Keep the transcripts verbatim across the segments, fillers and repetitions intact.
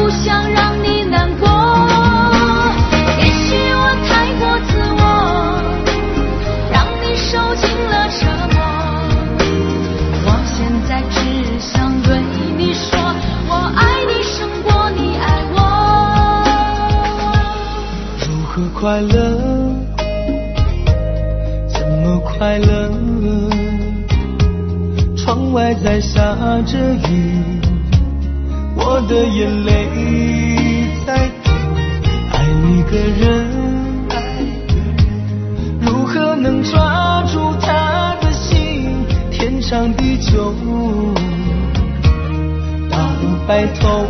不想让你难过。也许我太过自我，让你受尽了折磨。我现在只想对你说，我爱你胜过你爱我。 如何快乐？怎么快乐？窗外在下着雨，我的眼泪在滴。爱一个人，如何能抓住他的心？天长地久，到白头。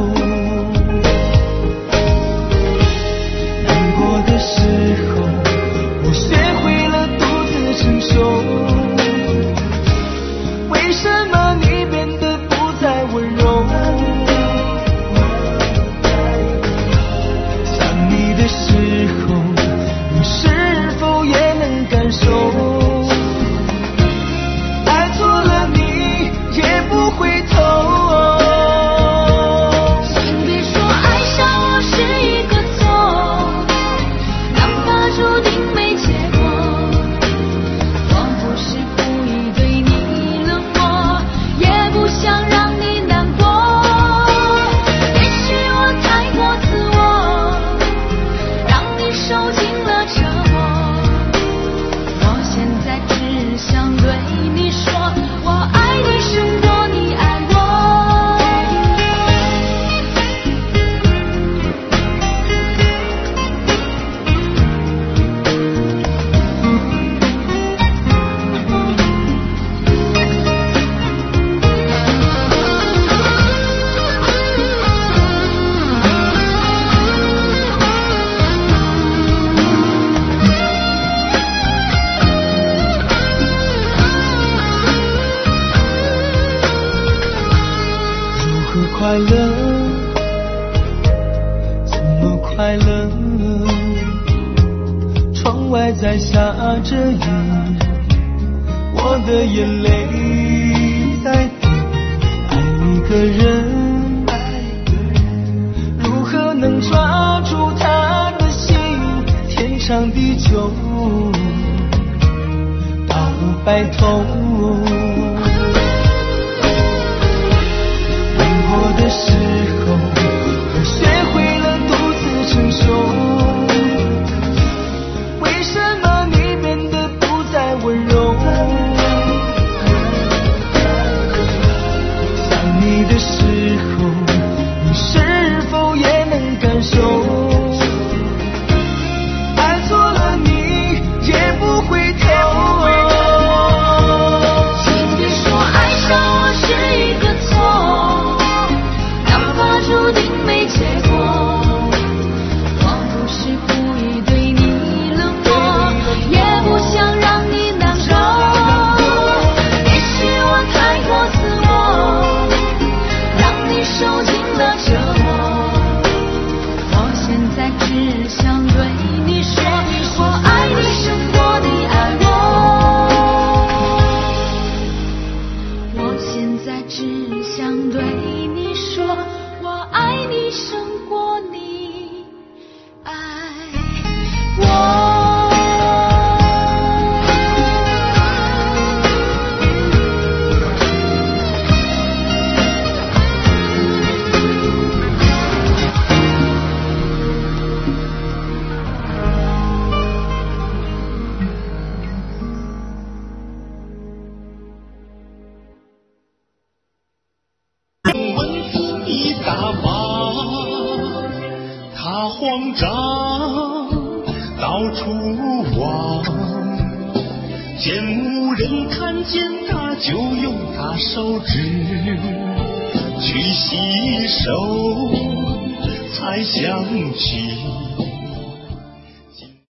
难过的时候，我学会了独自承受。为什么你变得不再温柔？想你的时候，你是否也能感受？爱错了你也不回头。 请别说爱上我是一个错，哪怕注定没结果。我不是故意对你冷漠，也不想让你难过。也许我太过自我，让你受尽了折磨。我现在只想对你说，我爱你胜过你爱我。 如何快乐？怎么快乐？窗外在下着雨，我的眼泪在滴。爱一个人，如何能抓住他的心？天长地久，到白头。我的时候，我学会了独自承受。为什么你变得不再温柔？想你的时候，你是否也能感受？爱错了你也不回头。 请别说爱上我是一个错，注定没结果。我不是故意对你冷漠，也不想让你难过。也许我太过自我，让你受尽了折磨。我现在只想对你说，我爱你胜过你爱我。我现在只想对你说，我爱你胜过你爱我。 他慌张，到处望，见无人看见他，就用他手指去洗手，才想起